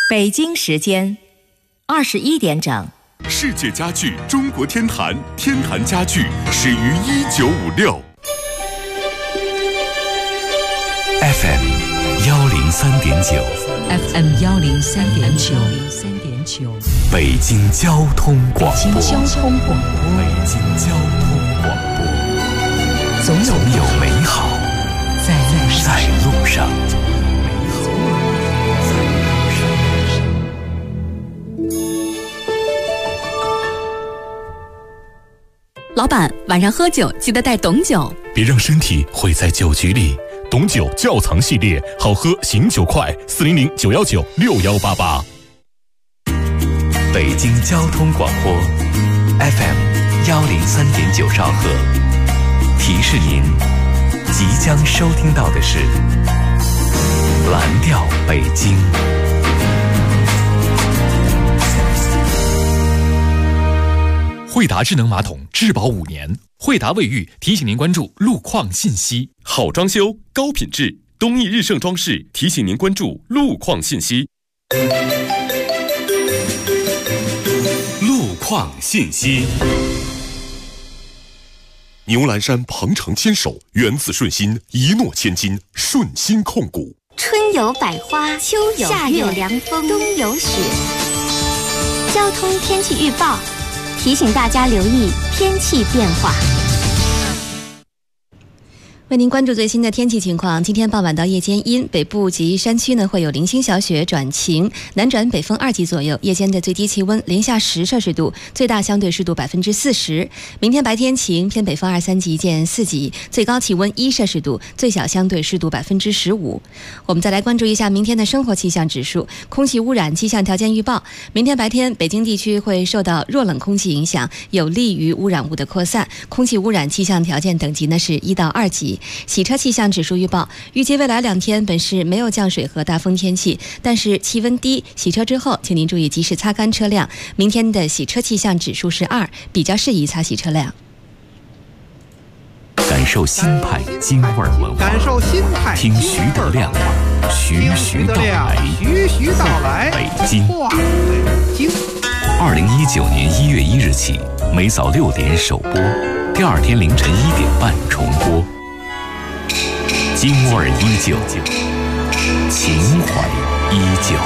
北京时间21点整。 世界家具中国天坛，天坛家具始于1956。 FM 103.9 FM 103.9 北京交通广播。 北京交通广播。 北京交通广播。总有美好在路上。 老板，晚上喝酒记得带董酒， 别让身体毁在酒局里。董酒窖藏系列，好喝醒酒快，400-919-6188。 北京交通广播 FM 103.9兆赫，提示您即将收听到的是蓝调北京。 惠达智能马桶质保5年，惠达卫浴提醒您关注路况信息。 好装修，高品质，东益日盛装饰提醒您关注路况信息。 路况信息。 牛栏山鹏程牵手，缘自顺心，一诺千金，顺心控股。 春有百花，秋有夏有凉风，冬有雪。交通天气预报提醒大家留意天气变化。 为您关注最新的天气情况。今天傍晚到夜间阴，北部及山区呢会有零星小雪转晴，南转北风2级左右，夜间的最低气温零下10摄氏度，最大相对湿度40%。明天白天晴，偏北风2、3级见4级，最高气温1摄氏度，最小相对湿度15%。我们再来关注一下明天的生活气象指数。空气污染气象条件预报，明天白天北京地区会受到弱冷空气影响，有利于污染物的扩散，空气污染气象条件等级呢是1到2级。洗车气象指数预报，预计未来2天本市没有降水和大风天气，但是气温低，洗车之后请您注意及时擦干车辆。明天的洗车气象指数是2，比较适宜擦洗车辆。 感受新派京味文化，听徐德亮徐徐道来北京。2019年1月1日起，每早6点首播，第2天凌晨1点半重播。京味依旧，情怀依旧。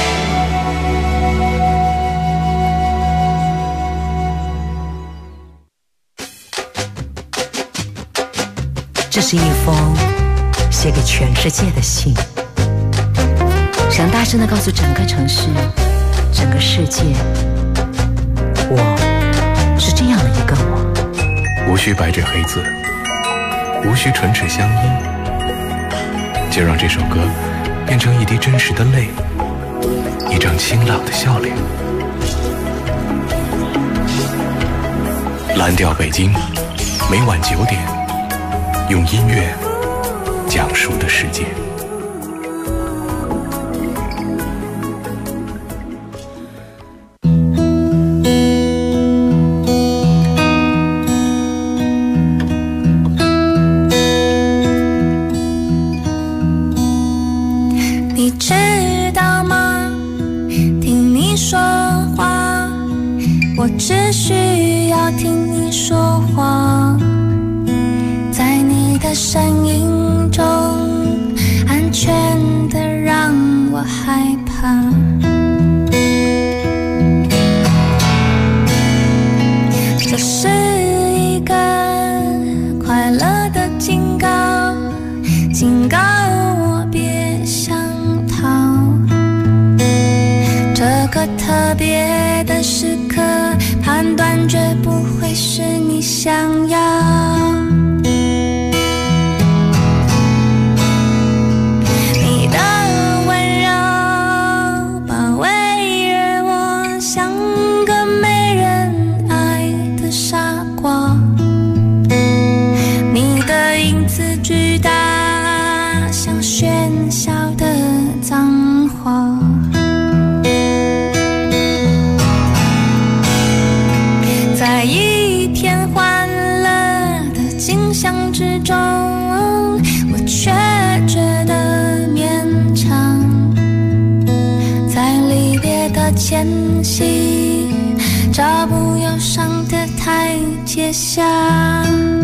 这是一封写给全世界的信，想大声地告诉整个城市、整个世界，我是这样的一个我。 无需白纸黑字，无需唇齿相依，就让这首歌变成一滴真实的泪，一张清朗的笑脸。蓝调北京，每晚9点，用音乐讲述的世界。 只需要听你说话，在你的声音中安全的让我害怕。这是一个快乐的警告，警告我别想逃。这个特别的时刻，判断绝不会是你想要。你的温柔前行，找不忧伤的台阶下。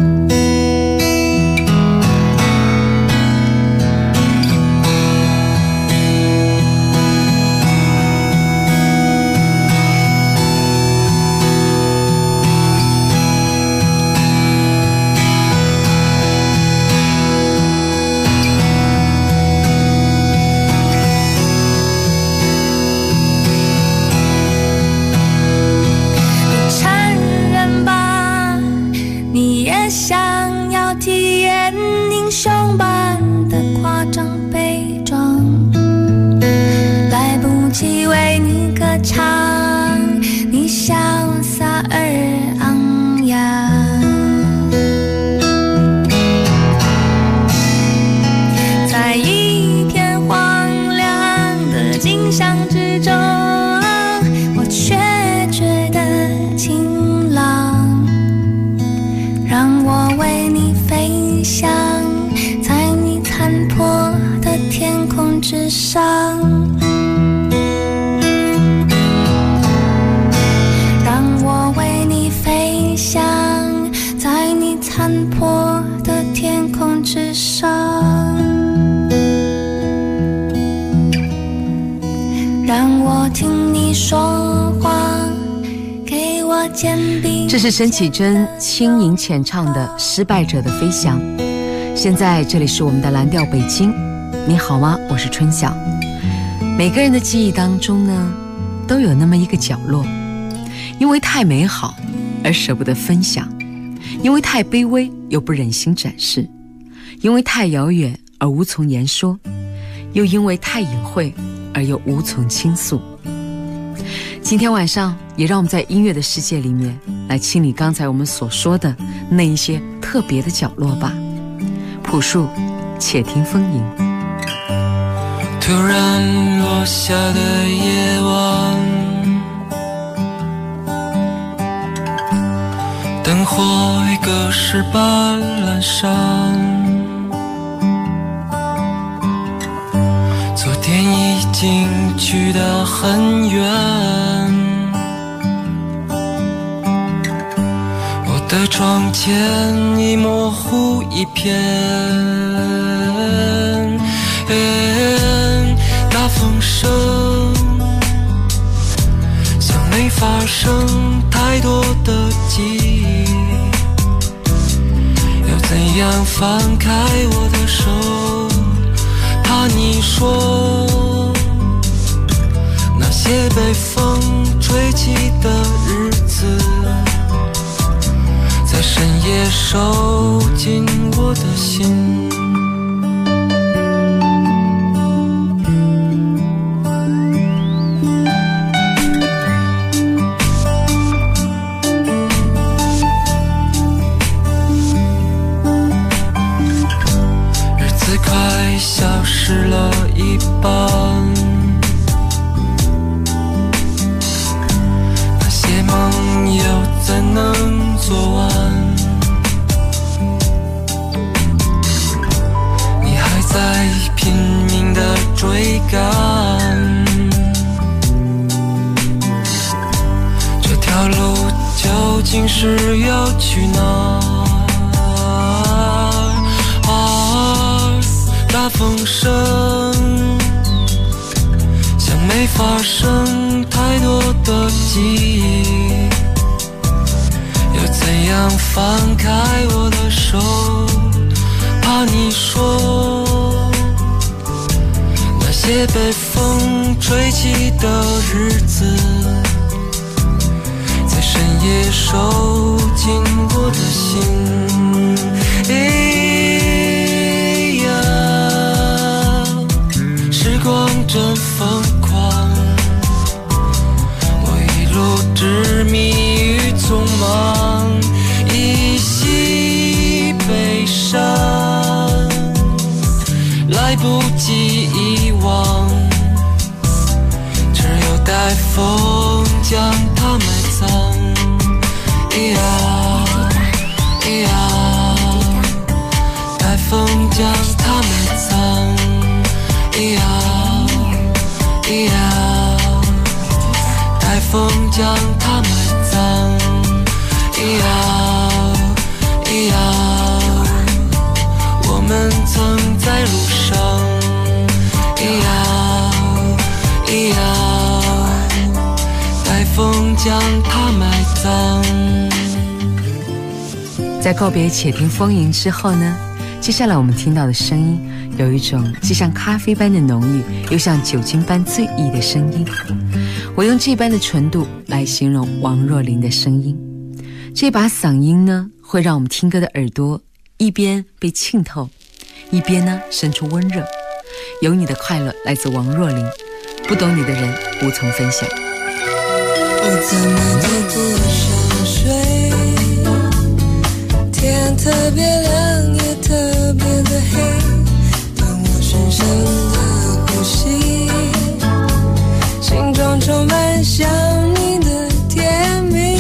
这是申启真轻盈浅唱的《失败者的飞翔》。现在这里是我们的蓝调北京，你好吗？我是春晓。每个人的记忆当中呢，都有那么一个角落，因为太美好而舍不得分享，因为太卑微又不忍心展示，因为太遥远而无从言说，又因为太隐晦而又无从倾诉。今天晚上也让我们在音乐的世界里面来清理刚才我们所说的那一些特别的角落吧。朴树，且听风吟。 突然落下的夜晚，灯火已隔世般阑珊，昨天已经去得很远，我的窗前已模糊一片，大风声像没发生太多的记忆，要怎样放开我的手，怕你说那些被风吹起的日子，在深夜收进我的心。日子快消失了一半，那些梦又怎能做完？你还在拼命地追赶，这条路究竟是要去哪？大风声像没发生太多的记忆，要怎样放开我的手，怕你说那些被风吹起的日子，在深夜收进我的心。时光真疯狂，我一路执迷于匆忙，依稀悲伤，来不及遗忘，只有待风将它埋葬。待风将它埋葬。 风将它埋葬。咿呀咿呀，我们曾在路上。咿呀咿呀，待风将它埋葬。 在告别且听风吟之后呢，接下来我们听到的声音有一种既像咖啡般的浓郁，又像酒精般醉意的声音。我用这般的纯度来形容王若琳的声音。这把嗓音呢，会让我们听歌的耳朵一边被浸透，一边呢生出温热。有你的快乐来自王若琳，不懂你的人无从分享。 我怎么都不想睡，天特别亮也特别的黑，当我深深的呼吸，心中充满想你的甜蜜。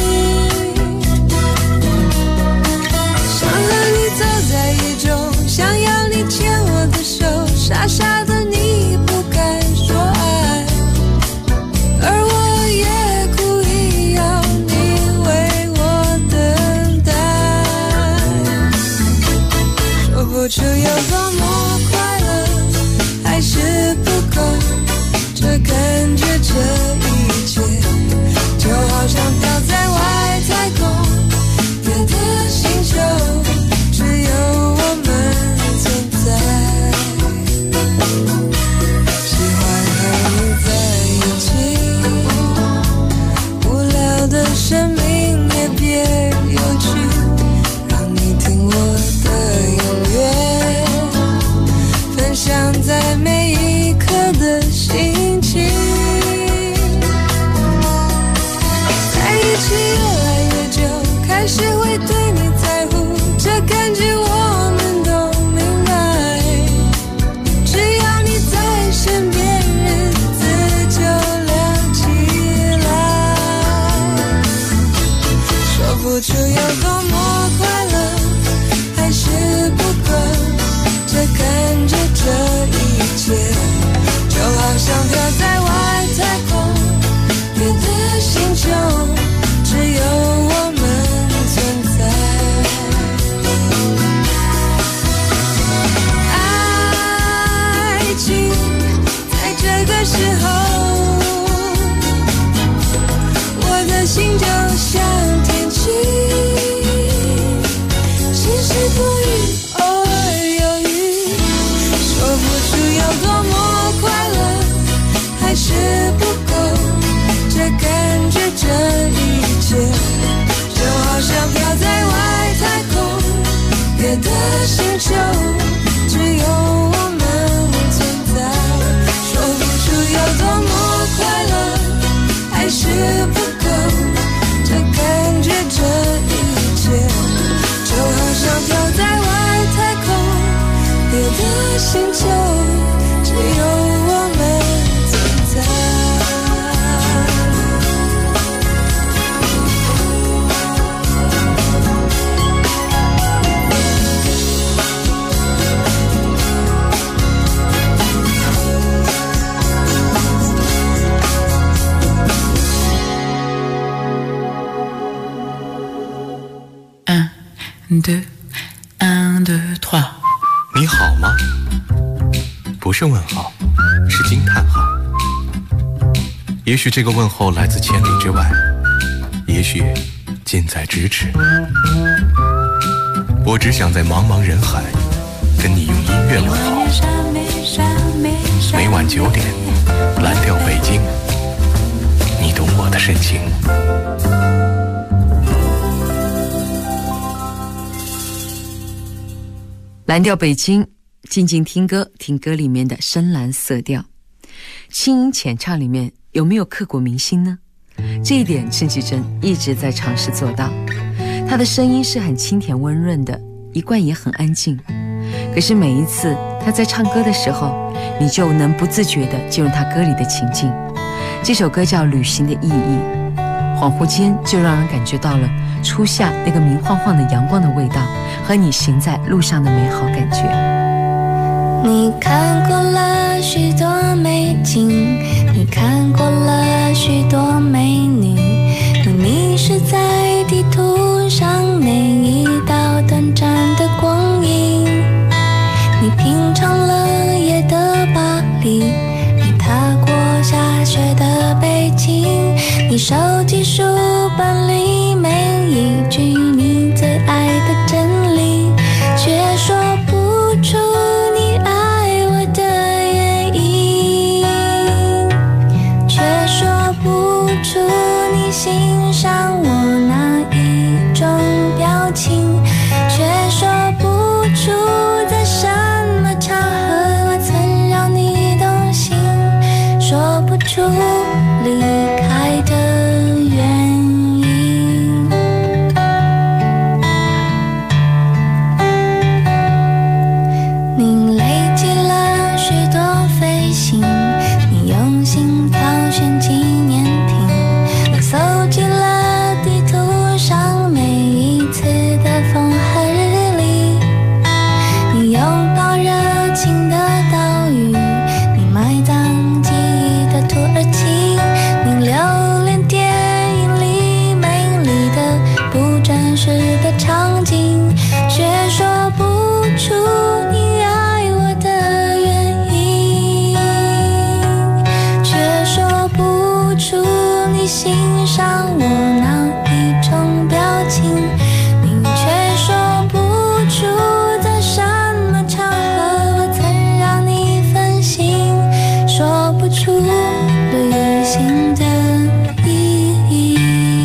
想和你走在雨中，想要你牵我的手，傻傻的你不敢说爱，而我也故意要你为我等待。说不出有多么快乐，还是不够，这感觉这一切就好像飘在外太空，别的星球只有我们存在。喜欢和你在一起，无聊的生命也别有趣，让你听我的音乐，分享在每一刻的心情。在一起越来越久，开始会对你在乎，这感觉我们都明白，只要你在身边，日子就亮起来。说不出有多么快乐，还是不够，这感觉这一切就好像飘在外太空，别的星球只有我们存在。爱情在这个时候，我的心就像天气，时时不语，偶尔有雨。说不出有多么快乐，还是不够，这感觉这一切就好像飘在外太空，别的星球只有我们存在。说不出有多么快乐，还是不够，这感觉这一切就好像飘在外太空，别的星球只有我们存在。 你好吗？不是问号，是惊叹号。也许这个问候来自千里之外，也许近在咫尺。我只想在茫茫人海跟你用音乐问候。每晚9点，蓝调北京，你懂我的深情。 蓝调北京，静静听歌，听歌里面的深蓝色调。轻音浅唱里面有没有刻骨铭心呢？这一点陈绮贞一直在尝试做到。她的声音是很清甜温润的，一贯也很安静。可是每一次她在唱歌的时候，你就能不自觉地进入她歌里的情境。这首歌叫《旅行的意义》，恍惚间就让人感觉到了初夏那个明晃晃的阳光的味道，和你行在路上的美好感觉。 你看过了许多美景，你看过了许多美女， 你手机书本里每一句你最爱的真理，却说不出你爱我的原因，却说不出你欣赏我哪一种表情，却说不出在什么场合我曾让你动心，说不出离开的原因。你累积了许多飞行，你用心挑选纪念品，你搜集了地图上每一次的风和日丽，你拥抱热情的岛屿，你埋葬记忆的土耳其，你留恋电影里美丽的不真实的场景，却说不出你爱我的原因，却说不出你欣赏我哪一种表情，你却说不出在什么场合我曾让你分心，说不出旅行的意义。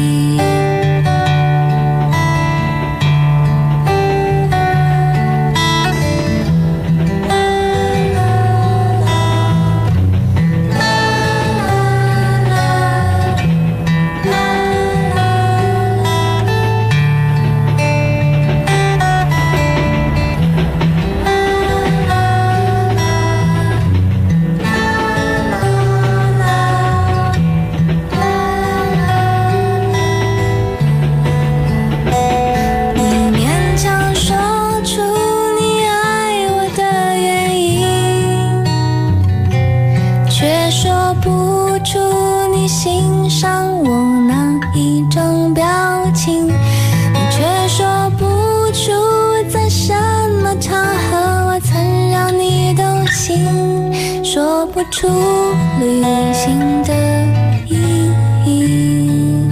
你勉强说出你爱我的原因，却说不出你欣赏我哪一种表情，你却说不出在什么场合我曾让你动心，说不出旅行的意义，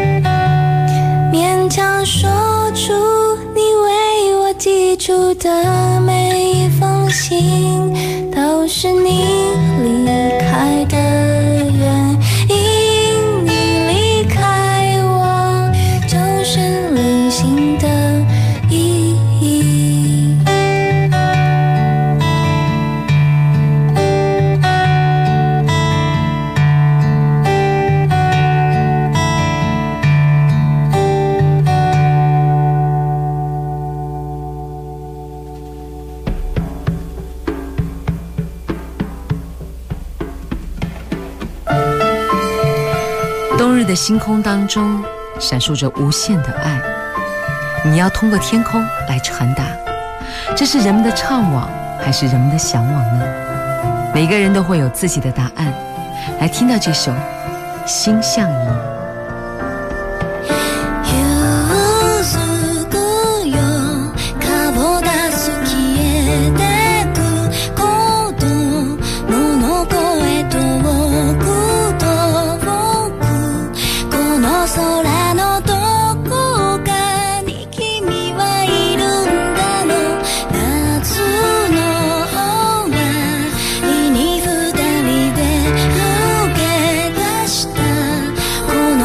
勉强说出你为我寄出的每一封信都是你离开的原因，你离开我就是旅行的意义。 冬日的星空当中闪烁着无限的爱，你要通过天空来传达，这是人们的怅惘还是人们的向往呢？每个人都会有自己的答案。来听到这首《心向仪》。 この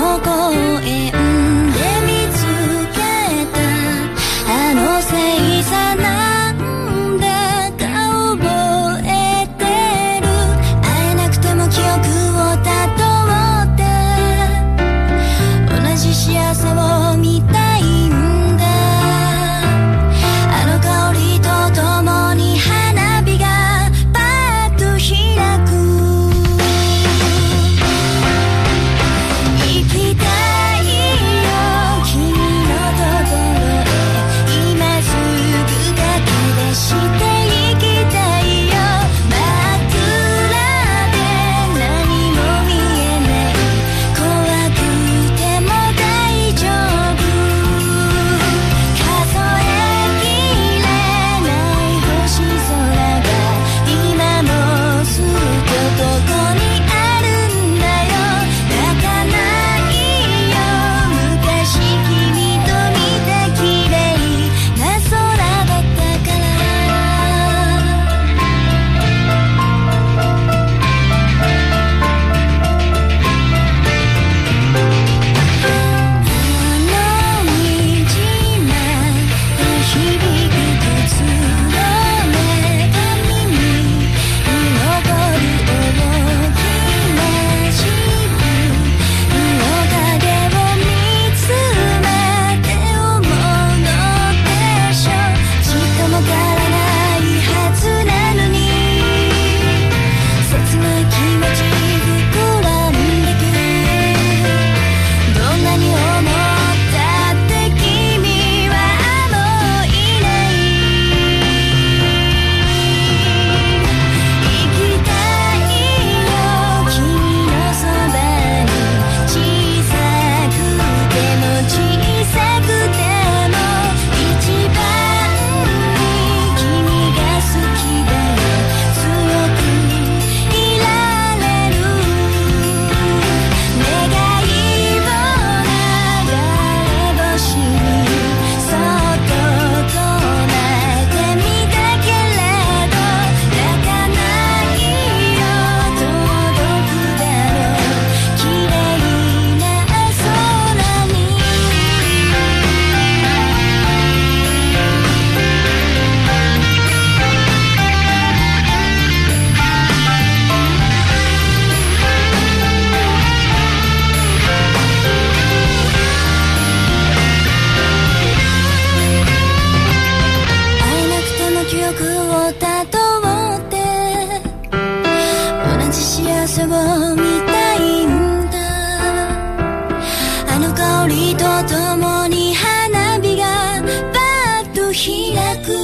汗を見たいんだあの香りとともに花火がパッと開く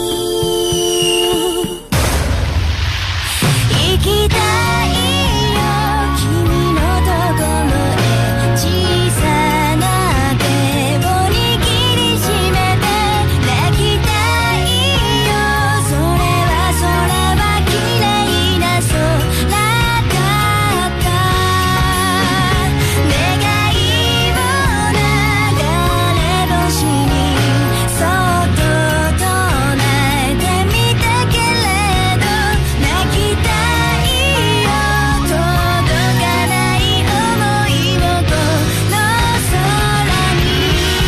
行きたいよ君のところへ小さな手を握りしめて泣きたいよそれは綺麗な空だった願いを流れ星にそっと唱えてみたけれど泣きたいよ届かない想いをこの空に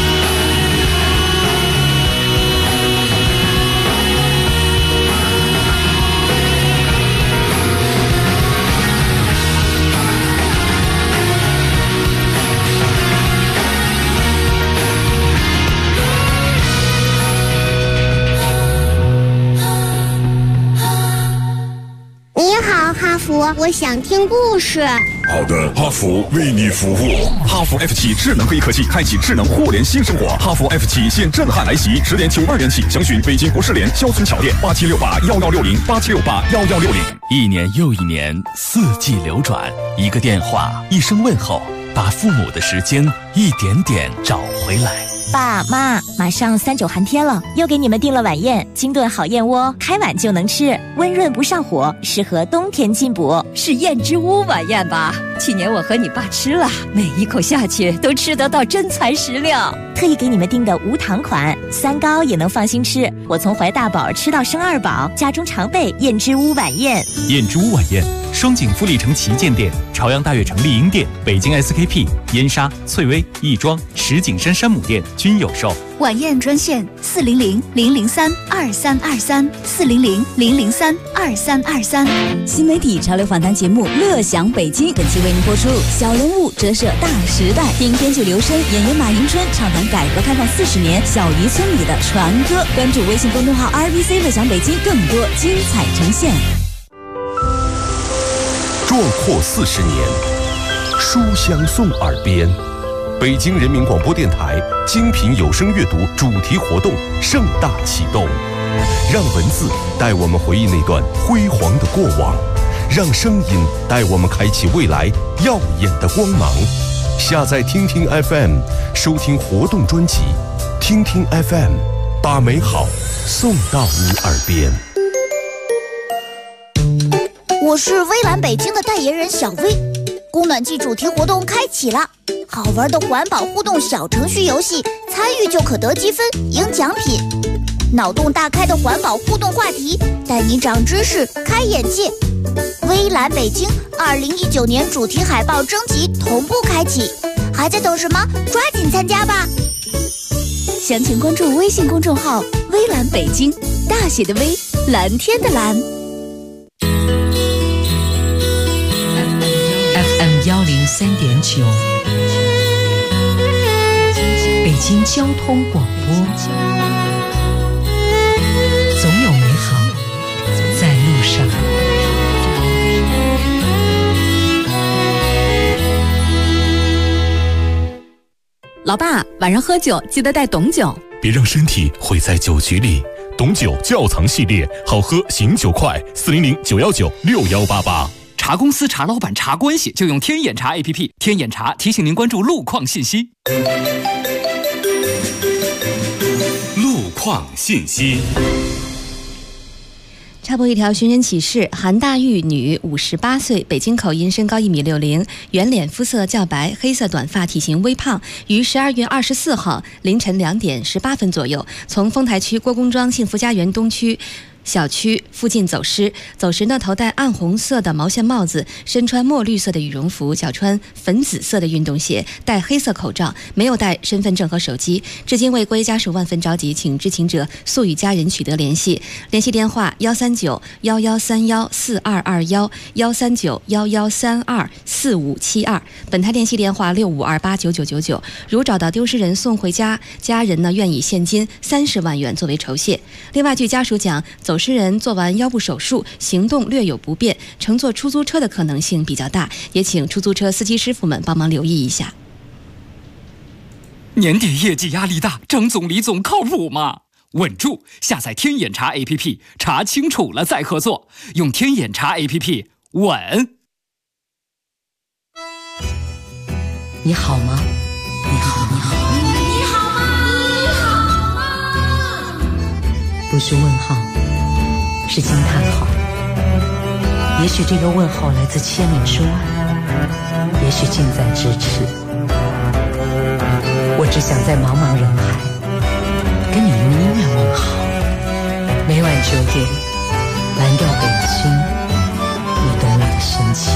你好，哈佛，我想听故事。 好的，哈佛为你服务。 哈弗 F7 智能黑科技，开启智能互联新生活。哈弗 F7 现震撼来袭，10点92元起，详询北京国士联肖村桥店8768116087681160。 一年又一年，四季流转，一个电话，一声问候，把父母的时间一点点找回来。 爸妈，马上3·9寒天了，又给你们订了晚宴，金炖好燕窝，开碗就能吃，温润不上火，适合冬天进补。 是燕之屋晚宴吧？去年我和你爸吃了，每一口下去都吃得到真材实料。 特意给你们订的无糖款，3高也能放心吃。我从怀大宝吃到生2宝，家中常备燕之屋晚宴。 燕之屋晚宴，双井富力城旗舰店、朝阳大悦城丽婴店、北京 SKP、燕莎、翠微、亦庄、石景山山姆店均有售。 晚宴专线400-003-2323，400-003-2323。 新媒体潮流访谈节目《乐享北京》本期为您播出。小人物折射大时代，听编剧刘申、演员马迎春畅谈改革开放40年小渔村里的传歌。关注微信公众号 RBC 乐享北京，更多精彩呈现。 壮阔40年，书香送耳边。北京人民广播电台精品有声阅读主题活动盛大启动，让文字带我们回忆那段辉煌的过往，让声音带我们开启未来耀眼的光芒。下载听听 FM， 收听活动专辑，听听 FM， 把美好送到你耳边。 我是微蓝北京的代言人小薇，供暖季主题活动开启了，好玩的环保互动小程序游戏，参与就可得积分赢奖品。脑洞大开的环保互动话题，带你长知识开眼界。微蓝北京2019年主题海报征集同步开启，还在等什么？抓紧参加吧！ 详情关注微信公众号微蓝北京，大写的微，蓝天的蓝。 FM103.9，北京交通广播，总有美好在路上。 老爸，晚上喝酒记得带董酒， 别让身体毁在酒局里。董酒窖藏系列，好喝醒酒快，400-919-6188。 茶公司、茶老板、茶关系，就用天眼茶 APP。天眼茶提醒您关注路况信息。 路况信息。 插播一条寻人启事：韩大玉，女，58岁，北京口音，身高1.60米，圆脸，肤色较白，黑色短发，体型微胖，于12月24号凌晨2点18分左右，从丰台区郭公庄幸福家园东区小区附近走失，呢头戴暗红色的毛线帽子，身穿墨绿色的羽绒服，脚穿粉紫色的运动鞋，戴黑色口罩，没有带身份证和手机。至今未归，家属万分着急，请知情者速与家人取得联系。联系电话139-1131-4221，139-1132-4572。本台联系电话65289999。如找到丢失人送回家，家人呢愿以现金30万元作为酬谢。另外，据家属讲，走走失人做完腰部手术，行动略有不便，乘坐出租车的可能性比较大，也请出租车司机师傅们帮忙留意一下。 年底业绩压力大，张总李总靠谱吗？稳住！下载天眼查 APP， 查清楚了再合作，用天眼查 APP 稳。 你好吗？你好，你好， 你好吗？你好吗？ 不是问号，是惊叹号。也许这个问号来自千里之外，也许近在咫尺。我只想在茫茫人海跟你用音乐问好。每晚9点，蓝调北京，你懂我的深情。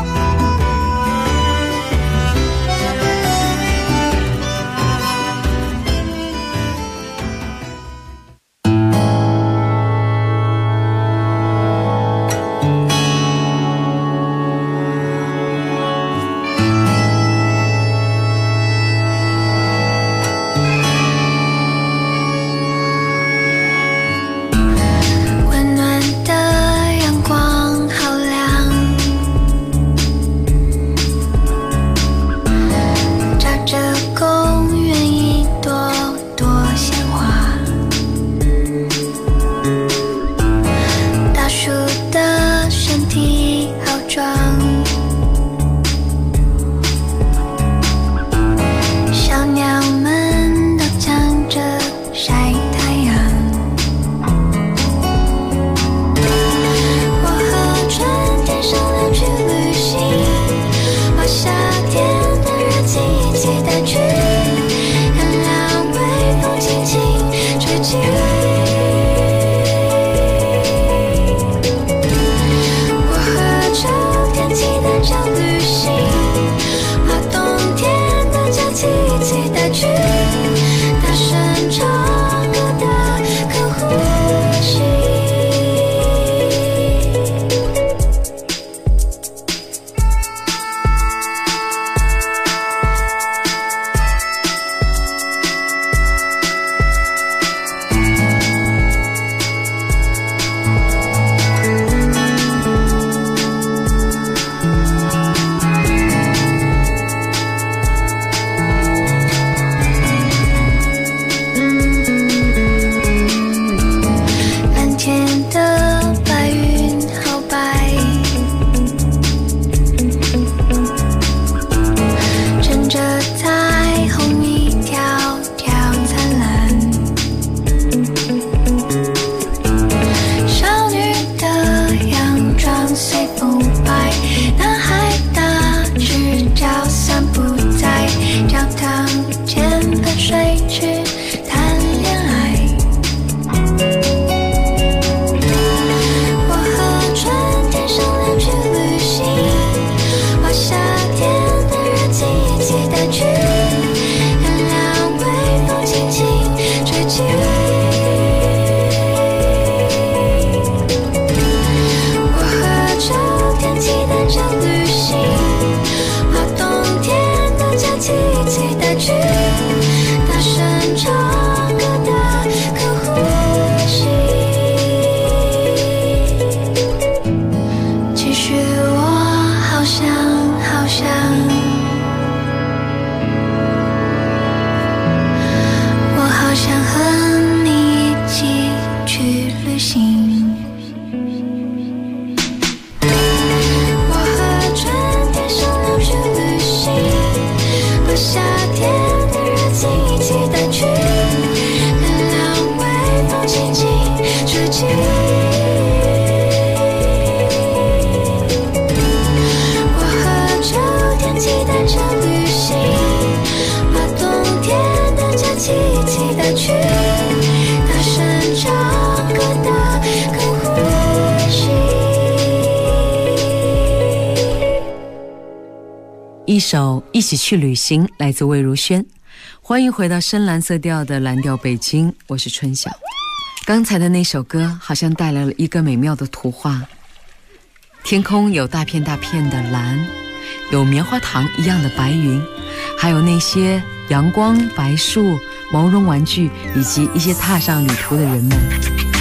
一首一起去旅行来自魏如萱。欢迎回到深蓝色调的蓝调北京，我是春晓。刚才的那首歌好像带来了一个美妙的图画，天空有大片大片的蓝，有棉花糖一样的白云，还有那些阳光、白树、毛绒玩具以及一些踏上旅途的人们。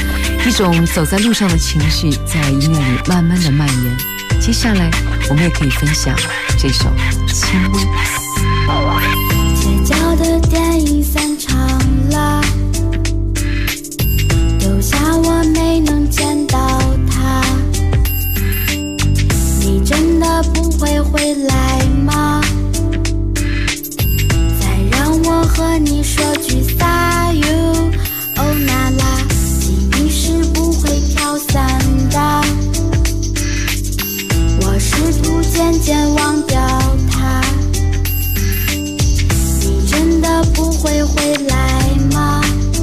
一种走在路上的情绪在音乐里慢慢的蔓延。接下来我们也可以分享这首《轻微》。 街角的电影散场了，留下我没能见到他。你真的不会回来吗？再让我和你说句 Say you oh 那拉，记忆是不会飘散的。我试图渐渐忘掉它。你真的不会回来吗？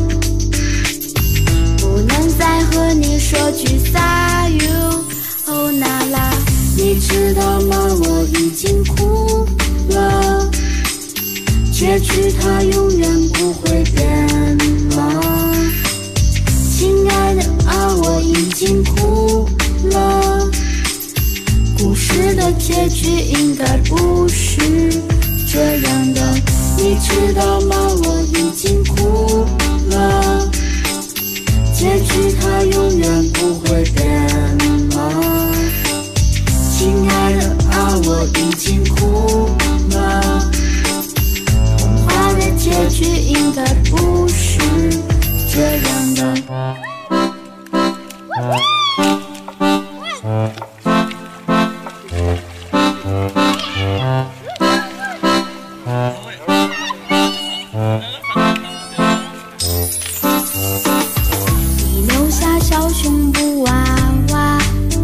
不能再和你说句 Say you oh 那拉，你知道吗？我已经哭了，结局它永远不会变了。亲爱的啊，我已经哭了，故事的结局应该不是这样的。你知道吗？我已经哭了，结局它永远不会变了。亲爱的啊，我已经哭了，童话的结局应该不是这样的。你留下小胸部娃娃，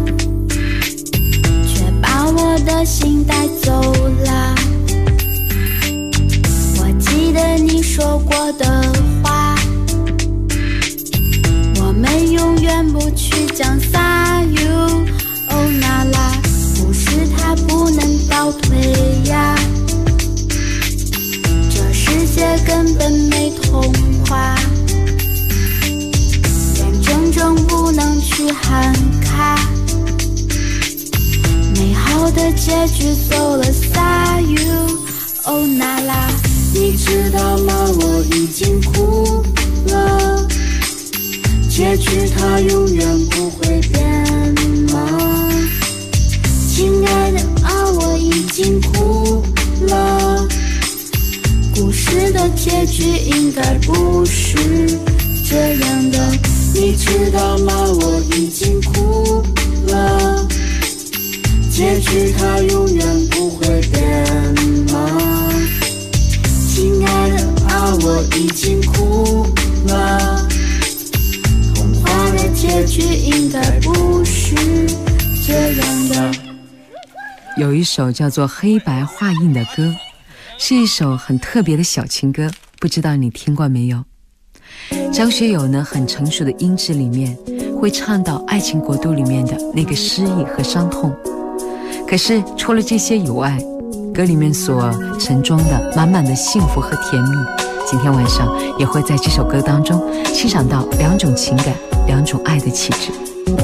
却把我的心带走了。我记得你说过的话，我们永远不去讲 Say you oh 那拉，故事它不能倒退呀，这世界根本没童话，眼睁睁不能去喊卡，美好的结局走了 Say you oh 那拉，你知道吗？我已经哭了，结局它永远不会变了。亲爱的啊，我已经哭了，故事的结局应该不是这样的。你知道吗？我已经哭了，结局它永远不会变了。亲爱的啊，我已经哭了，童话的结局应该不是这样的。 有一首叫做《黑白画印》的歌，是一首很特别的小情歌，不知道你听过没有？张学友呢，很成熟的音质里面会唱到爱情国度里面的那个失意和伤痛。可是除了这些以外，歌里面所盛装的满满的幸福和甜蜜，今天晚上也会在这首歌当中欣赏到两种情感，两种爱的气质。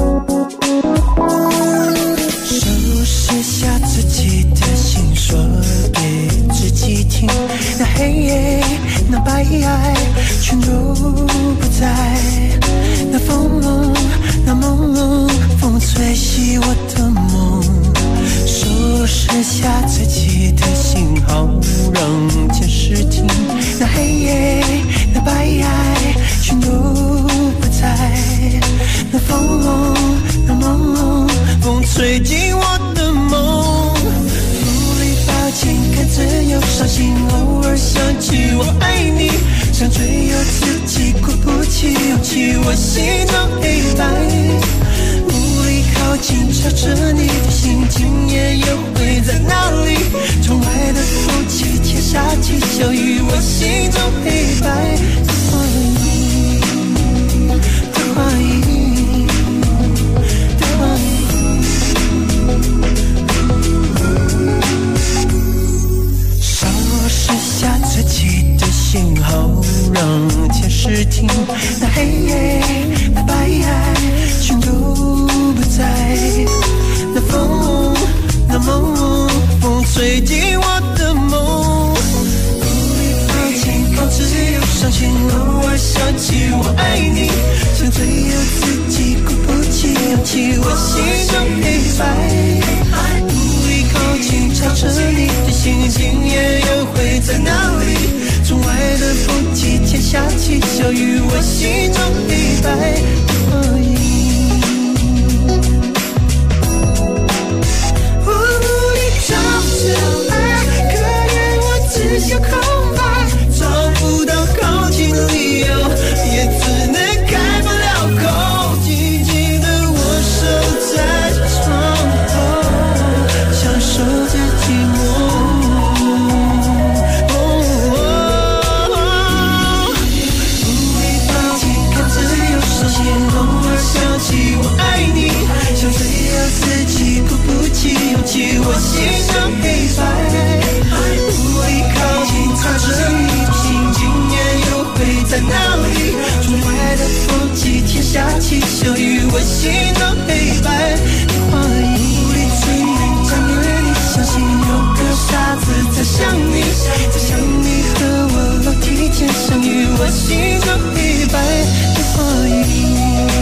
收拾下自己的心，说给自己听，那黑夜那白全都不在，那风那梦风吹熄我的梦，收拾下自己的心，好让天使听，那黑夜那白全都不在，那风那梦风吹进我的梦，努力抱紧看着又伤心，偶尔想起我爱你，想追有自己鼓不起勇气，我心中黑白，努力靠近朝着你的心，今夜又会在哪里？窗外的空气天下起小雨，我心中黑白的画影，的画影，的画影。收拾下自己的心，好让天使听，那黑夜那白全都不在，那风那梦风吹进我的梦，努力抱紧靠自由伤心，偶尔想起我爱你，想最有自己起我心中黑白，无力靠近，朝着你的心，今夜又会在哪里？窗外的风起，天下起，小雨我心中黑白的回忆。我努力找着爱，可愿我只想空白，找不到靠近的理由，也只能开不了口，静静的我守在床头，享受着寂寞。想起我爱你，想这样自己鼓不起勇气，我心中黑白，无力靠近，擦着你的心，今夜又会在哪里？窗外的风起，天下起小雨，我心中黑白的花影，无力追忆，想念你，相信有个傻子在想你，在想你和我楼梯间相遇，我心中黑白的花影。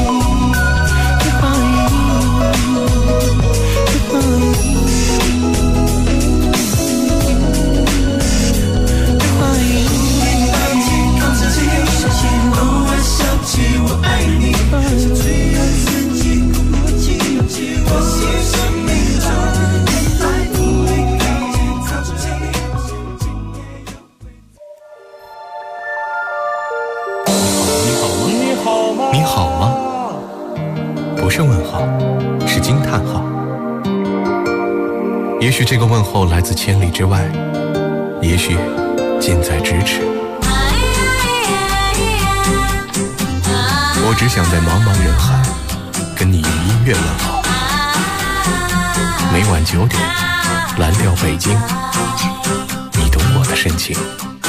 你好吗？不是问号，是惊叹号。也许这个问候来自千里之外，也许近在咫尺。我只想在茫茫人海跟你用音乐问好。每晚9点，蓝调北京，你懂我的深情。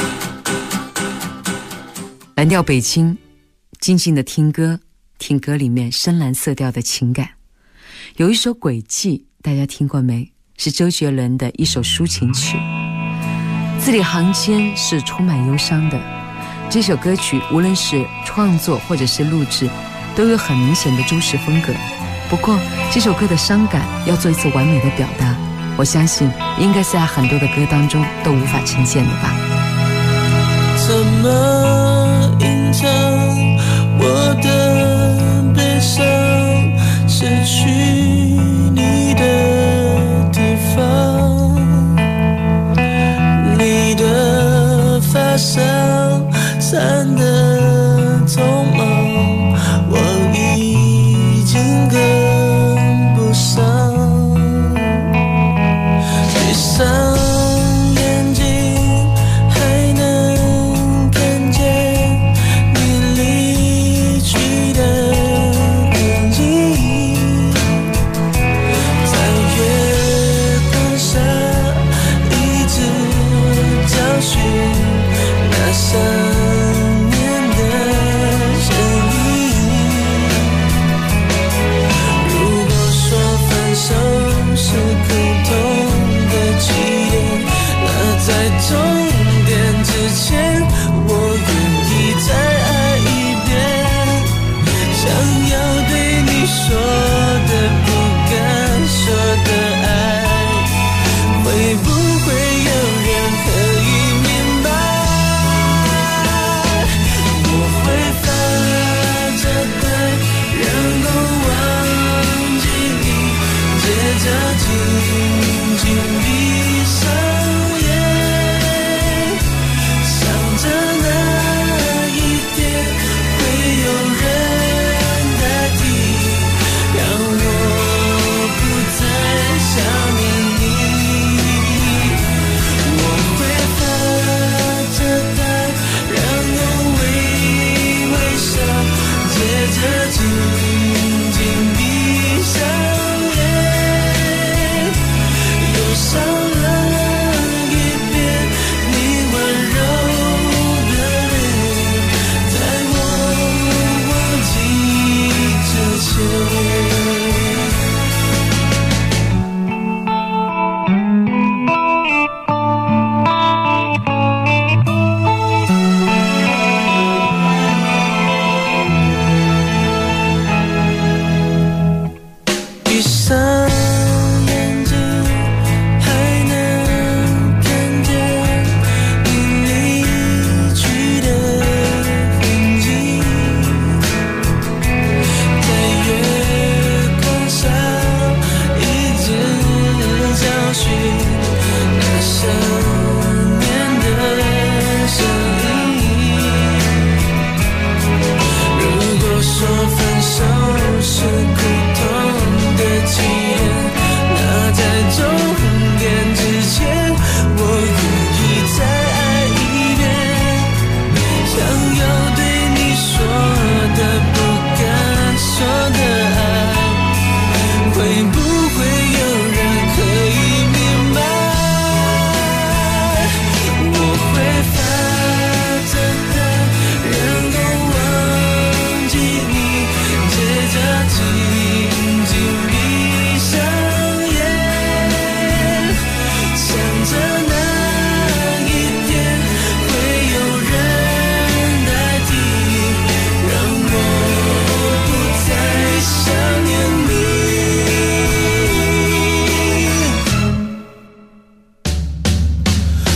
蓝调北京，静静的听歌，听歌里面深蓝色调的情感。有一首《轨迹》，大家听过没？是周杰伦的一首抒情曲，字里行间是充满忧伤的。这首歌曲无论是创作或者是录制，都有很明显的周氏风格。不过这首歌的伤感要做一次完美的表达，我相信应该是在很多的歌当中都无法呈现的吧。 怎么隐藏我的悲伤，失去你的地方，你的发梢散得匆忙，我已经跟不上，闭上眼睛还能看见你离去的痕迹，在月光下一直找寻那想念的身影。如果说分手是苦痛的起点，那在终点之前，我愿意再爱一遍。想要对你说的不敢说的爱，会不会有人可以明白？我会发着呆，让够忘记你，接着紧紧闭上眼，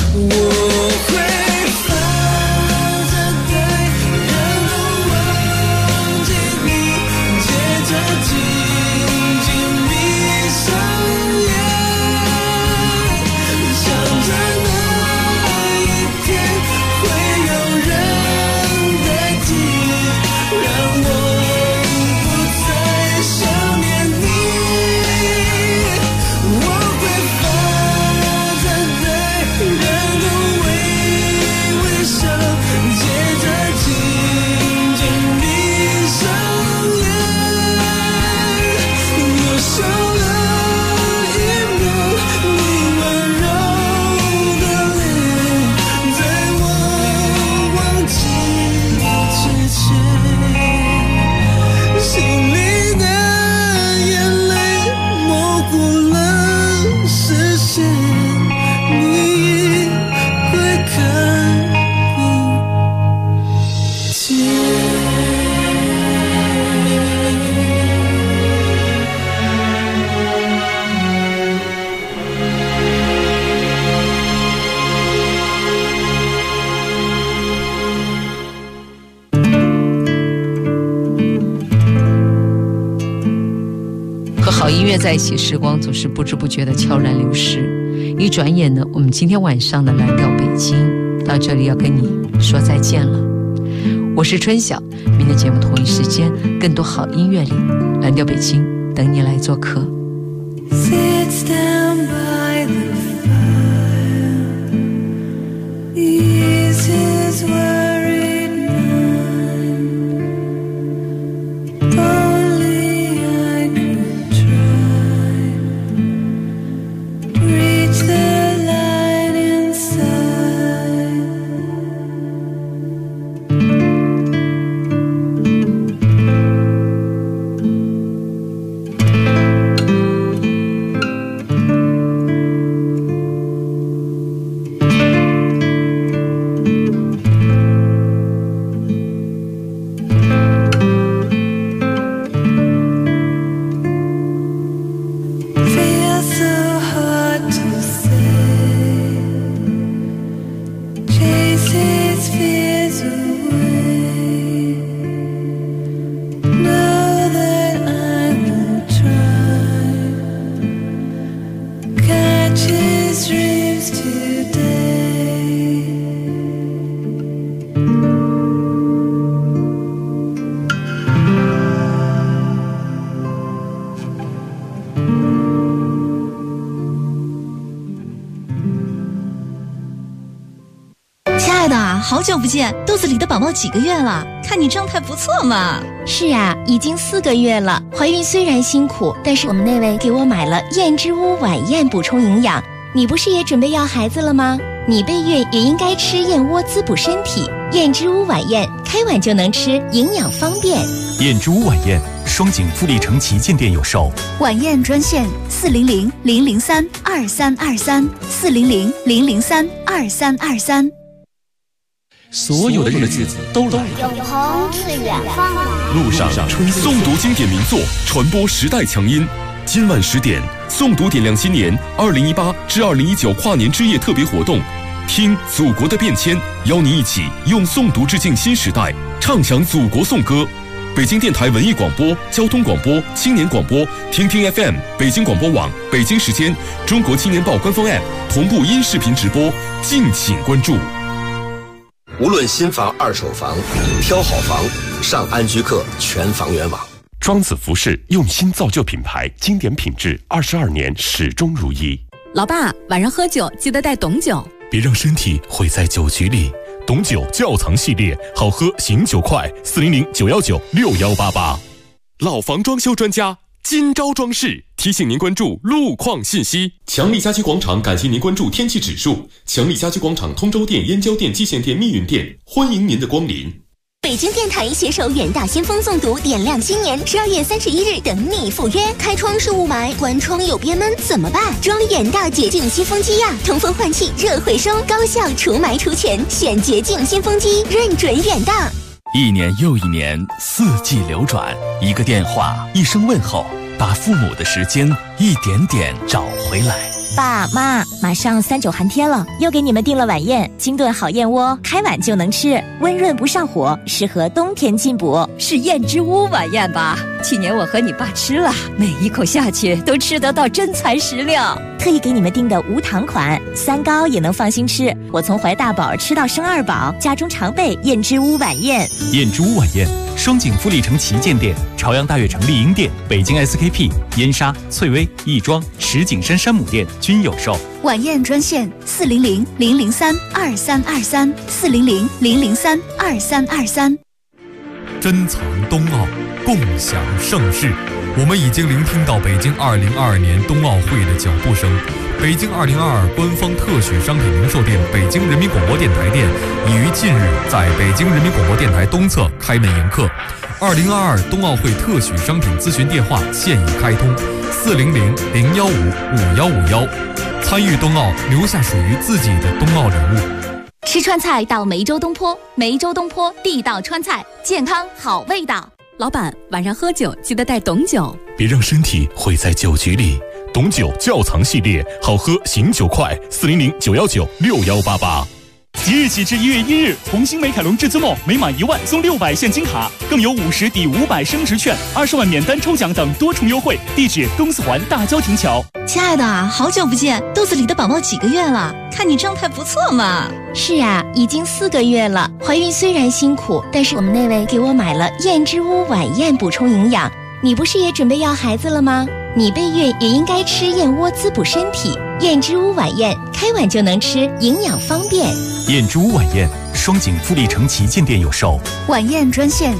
在一起，时光总是不知不觉的悄然流逝。一转眼呢，我们今天晚上的蓝调北京到这里要跟你说再见了。我是春晓，明天节目同一时间，更多好音乐里，蓝调北京等你来做客。 Sits down by the fire, ease his worried mind. Only I could try, reach the light inside. 好久不见，肚子里的宝宝几个月了？看你状态不错嘛。 是啊，已经4个月了。怀孕虽然辛苦，但是我们那位给我买了燕之屋晚宴补充营养。你不是也准备要孩子了吗？你备孕也应该吃燕窝滋补身体。燕之屋晚宴，开碗就能吃，营养方便。 燕之屋晚宴，双井富力城旗舰店有售。 晚宴专线400-003-2323，400-003-2323。 所有的日子都来了， 永恒是远方吗？ 路上春诵读经典名作，传播时代强音。今晚10点，诵读点亮新年2018至2019跨年之夜特别活动，听祖国的变迁，邀你一起用诵读致敬新时代，唱响祖国颂歌。北京电台文艺广播、交通广播、青年广播、听听 FM、北京广播网、北京时间、中国青年报官方 App 同步音视频直播，敬请关注。 无论新房、二手房，挑好房，上安居客全房源网。 庄子服饰用心造就品牌，经典品质，22年始终如一。 老爸，晚上喝酒记得带董酒， 别让身体毁在酒局里。董酒窖藏系列，好喝醒酒快，400-919-6188。 老房装修专家今朝装饰提醒您关注路况信息。强力家居广场感谢您关注天气指数。强力家居广场通州店、燕郊店、蓟县店、密云店，欢迎您的光临。 北京电台携手远大先锋诵读，点亮新年，12月31日等你赴约。开窗是雾霾，关窗有憋闷怎么办？装远大洁净新风机呀，通风换气，热回收，高效除霾除醛。选洁净新风机，认准远大。 一年又一年，四季流转，一个电话，一声问候，把父母的时间一点点找回来。 爸妈，马上3-9寒天了，又给你们订了晚宴，金炖好燕窝，开碗就能吃，温润不上火，适合冬天进补。 是燕之屋晚宴吧？去年我和你爸吃了，每一口下去都吃得到真材实料。 特意给你们订的无糖款，3高也能放心吃。我从怀大宝吃到生2宝，家中常备燕之屋晚宴。 燕之屋晚宴，双井富力城旗舰店、朝阳大悦城丽婴店、北京 SKP、燕莎、翠微、亦庄、石景山山姆店均有售。 晚宴专线400-003-2323，400-003-2323。 珍藏冬奥，共享盛世。我们已经聆听到北京2022年冬奥会的脚步声。北京2022官方特许商品零售店北京人民广播电台店已于近日在北京人民广播电台东侧开门迎客。2022冬奥会特许商品咨询电话现已开通，400-015-5151。参与冬奥，留下属于自己的冬奥礼物。 吃川菜到梅州东坡，梅州东坡地道川菜，健康好味道。 老板，晚上喝酒记得带董酒， 别让身体毁在酒局里。董酒窖藏系列，好喝醒酒快，400-919-6188。 即日起至1月1日，红星美凯龙至尊梦每满1万送600现金卡，更有50抵500升值券、20万免单抽奖等多重优惠。地址：东四环大郊亭桥。 亲爱的，好久不见，肚子里的宝宝几个月了？看你状态不错嘛。 是啊，已经4个月了。怀孕虽然辛苦，但是我们那位给我买了燕之屋晚宴补充营养。你不是也准备要孩子了吗？你备孕也应该吃燕窝滋补身体。燕之屋晚宴，开碗就能吃，营养方便。 燕之屋晚宴，双井富力城旗舰店有售。 晚宴专线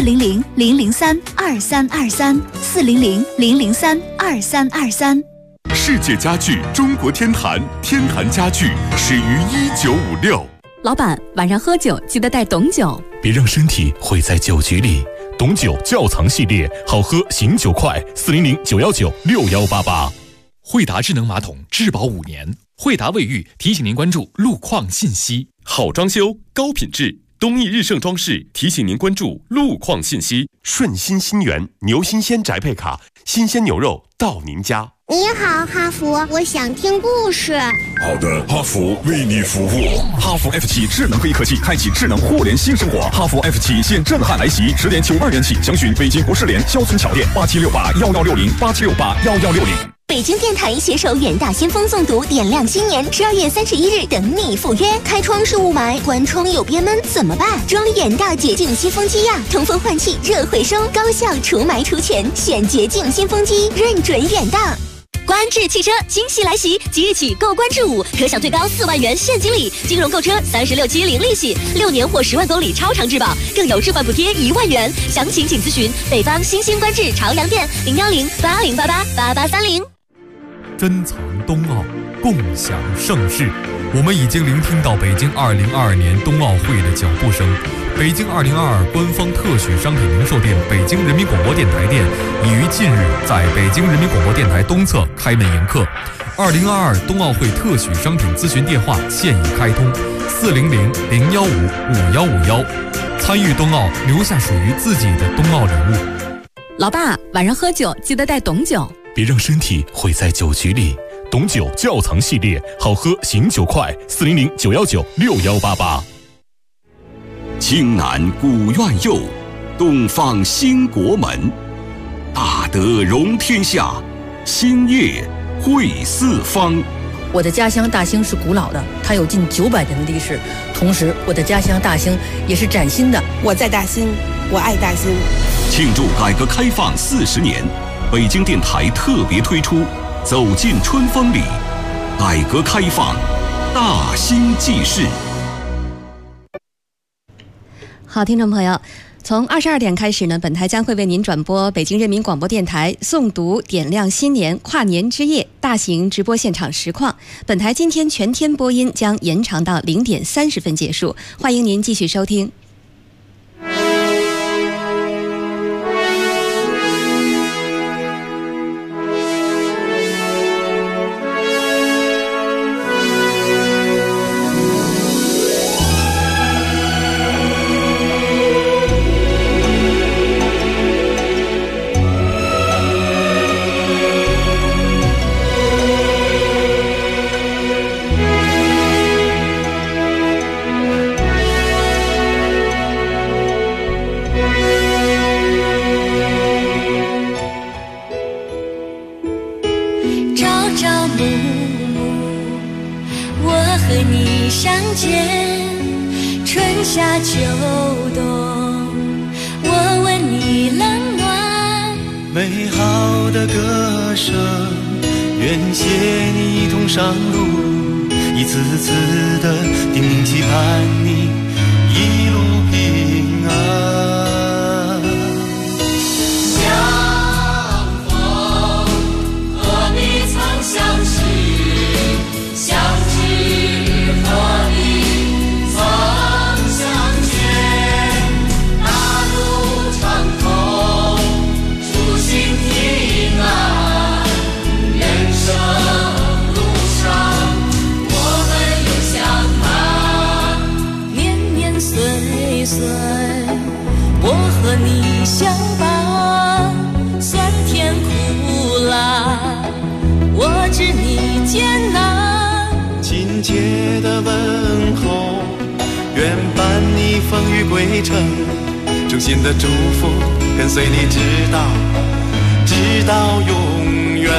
400-003-2323，400-003-2323。 世界家具中国天坛，天坛家具始于1956。 老板，晚上喝酒记得带董酒， 别让身体毁在酒局里。董酒窖藏系列，好喝醒酒快，400-919-6188。 惠达智能马桶质保5年，惠达卫浴提醒您关注路况信息。 好装修，高品质，东义日盛装饰提醒您关注路况信息。顺心新源牛新鲜宅配卡，新鲜牛肉到您家。 你好，哈佛，我想听故事。 好的，哈佛为你服务。哈佛 F7智能黑科技，开启智能互联新生活。哈佛 F7现震撼来袭，10点92元起，详询北京国士联肖村桥店87681160，87681160。 北京电台携手远大先锋诵读，点亮新年，12月31日等你赴约。开窗是雾霾，关窗有憋闷怎么办？装远大洁净新风机呀，通风换气，热回收，高效除霾除醛，选洁净新风机，认准远大。 观致汽车惊喜来袭，即日起购观致5可享最高4万元现金礼，金融购车36期零利息，6年或10万公里超长质保，更有置换补贴1万元。详情请咨询北方新兴观致朝阳店01080888830。 珍藏冬奥，共享盛世。我们已经聆听到北京2022年冬奥会的脚步声。北京2022官方特许商品零售店北京人民广播电台店已于近日在北京人民广播电台东侧开门迎客。2022冬奥会特许商品咨询电话现已开通，400-015-5151。参与冬奥，留下属于自己的冬奥礼物。 老爸，晚上喝酒记得带董酒， 别让身体毁在酒局里。董酒窖藏系列，好喝醒酒快，400-919-6188。 青南古院右，东方兴国门。大德容天下，兴业惠四方。 我的家乡大兴是古老的，它有近900年的历史。同时，我的家乡大兴也是崭新的。 我在大兴，我爱大兴。 庆祝改革开放40年，北京电台特别推出《走进春风里》，改革开放大兴纪事。 好，听众朋友，从22点开始呢，本台将会为您转播北京人民广播电台诵读点亮新年跨年之夜大型直播现场实况。本台今天全天播音将延长到0点30分结束，欢迎您继续收听。 和你相见，春夏秋冬，我问你冷暖。 美好的歌声，愿携你同上路，一次次的叮咛期盼你一路平安。 相逢何必曾相识，相知何必曾相见。大路长空，初心平安，人生路上我们永相伴。年年岁岁，我和你相伴，酸甜苦辣，我知你艰难。 亲切的问候，愿伴你风雨归程，衷心的祝福跟随你直到永远。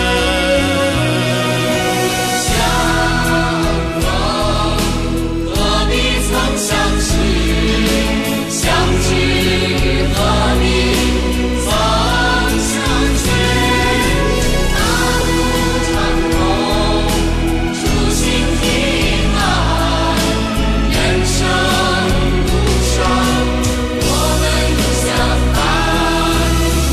相逢何必曾相识，相知何必曾相见。大路长空，初心平安，人生路上我们永相伴。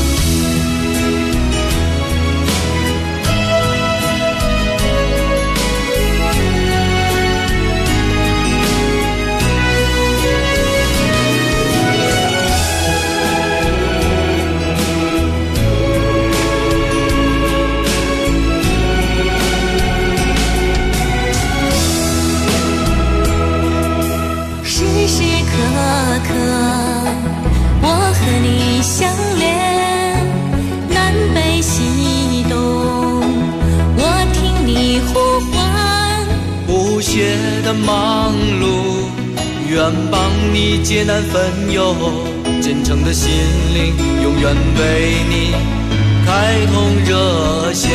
时时刻刻，我和你相连，南北西东，我听你呼唤。 不懈的忙碌，愿帮你艰难分忧，真诚的心灵永远为你开通热线。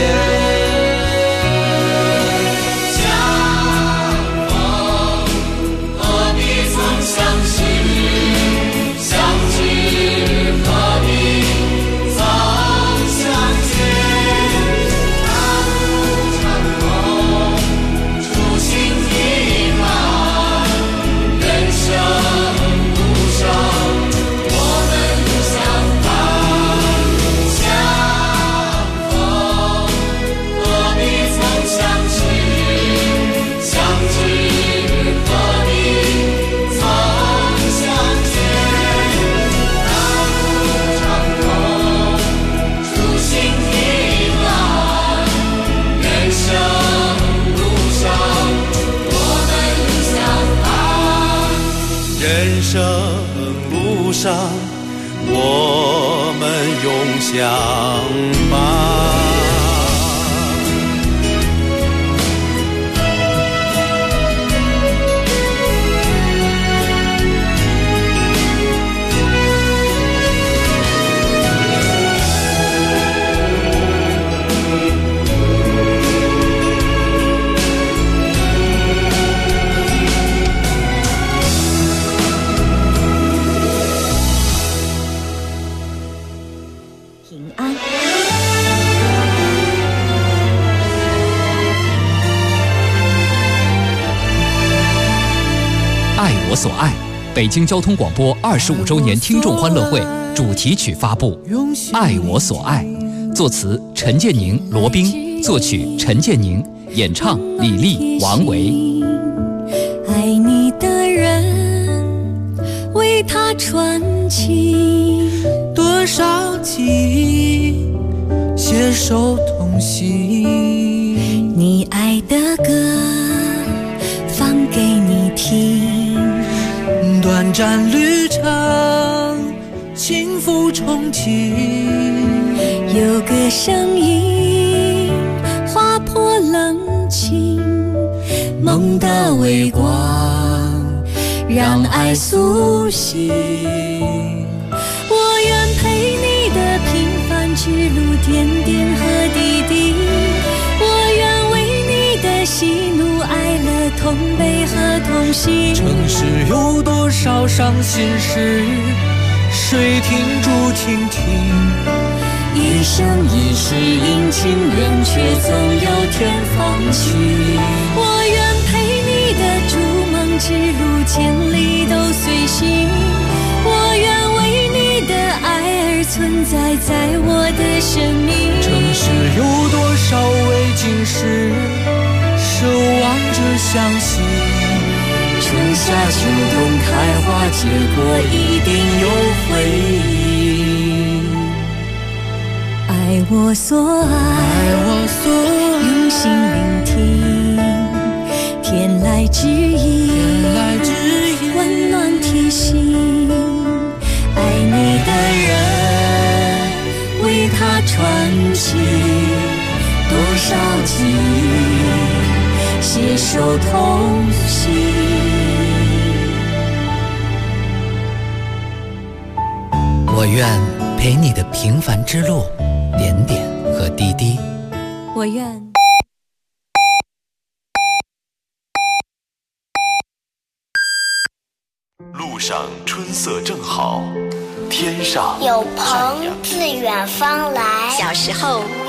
相逢何必曾相识，相知何必曾相见。大路长空，初心平安，人生路上我们永相伴。相逢何必曾相识，相知何必曾相见。大路长空，初心平安，人生路上我们永相伴。 人生路上我们永相伴。 平安。 爱我所爱，北京交通广播25周年听众欢乐会主题曲发布，《爱我所爱》，作词陈建宁、罗宾，作曲陈建宁，演唱李丽、王维。 爱你的人，为他传情， 多少记忆携手同行， 你爱的歌放给你听。 短暂旅程，轻抚憧憬， 有个声音划破冷清，梦的微光让爱苏醒。我愿陪你的平凡之路，点点和滴滴，我愿为你的喜怒哀乐同悲和同喜。 城市有多少伤心事，谁听竹蜻蜓？ 一生一世阴晴圆缺，总有天放晴。我愿陪你的逐梦之路，千里都随行。我愿为你的爱而存在，在我的生命。 城市有多少未经事，守望着相信。 春夏秋冬开花结果，一定有回应。爱我所爱，用心聆听，天籁之音，温暖提醒。爱你的人，为他传奇多少记忆，携手同行。 我愿陪你的平凡之路，点点和滴滴。 我愿路上春色正好，天上有朋自远方来。 小时候